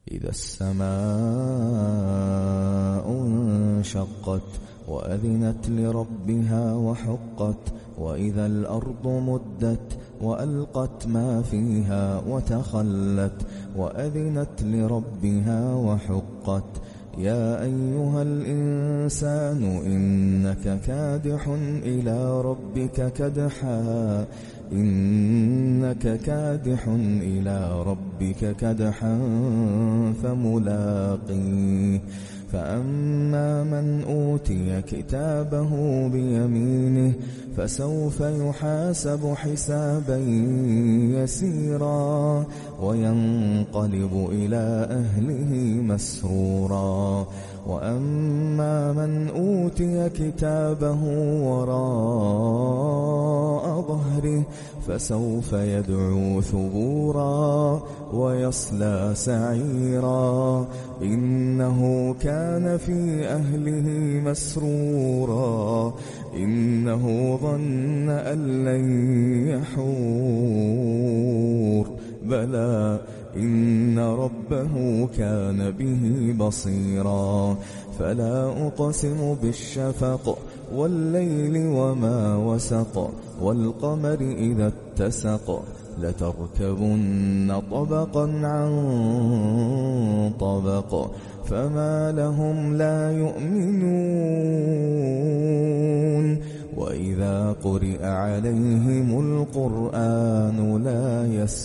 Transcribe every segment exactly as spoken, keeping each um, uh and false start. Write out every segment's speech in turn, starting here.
إذا السماء انشقت وأذنت لربها وحقت وإذا الأرض مدت وألقت ما فيها وتخلت وأذنت لربها وحقت يا أيها الإنسان إنك كادح إلى ربك كدحا إنك كادح إلى ربك كدحا فملاقيه فأما من أوتي كتابه بيمينه فسوف يحاسب حسابا يسيرا وينقلب إلى أهله مسرورا وأما من أوتي كتابه وراء ظهره فسوف يدعو ثبورا ويصلى سعيرا إنه كان في أهله مسرورا إنه ظن أن لن يحور بلى إن ربه كان به بصيرا فلا أقسم بالشفق والليل وما وسق والقمر إذا اتسق لتركبن طبقا عن طبق فما لهم لا يؤمنون وإذا قرئ عليهم القرآن لا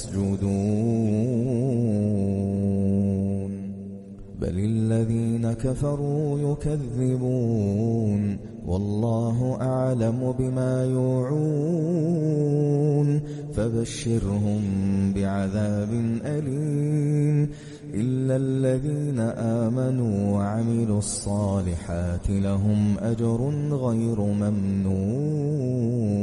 يسجدون بل الذين كفروا يكذبون والله أعلم بما يوعون فبشرهم بعذاب أليم إلا الذين آمنوا وعملوا الصالحات لهم أجر غير ممنون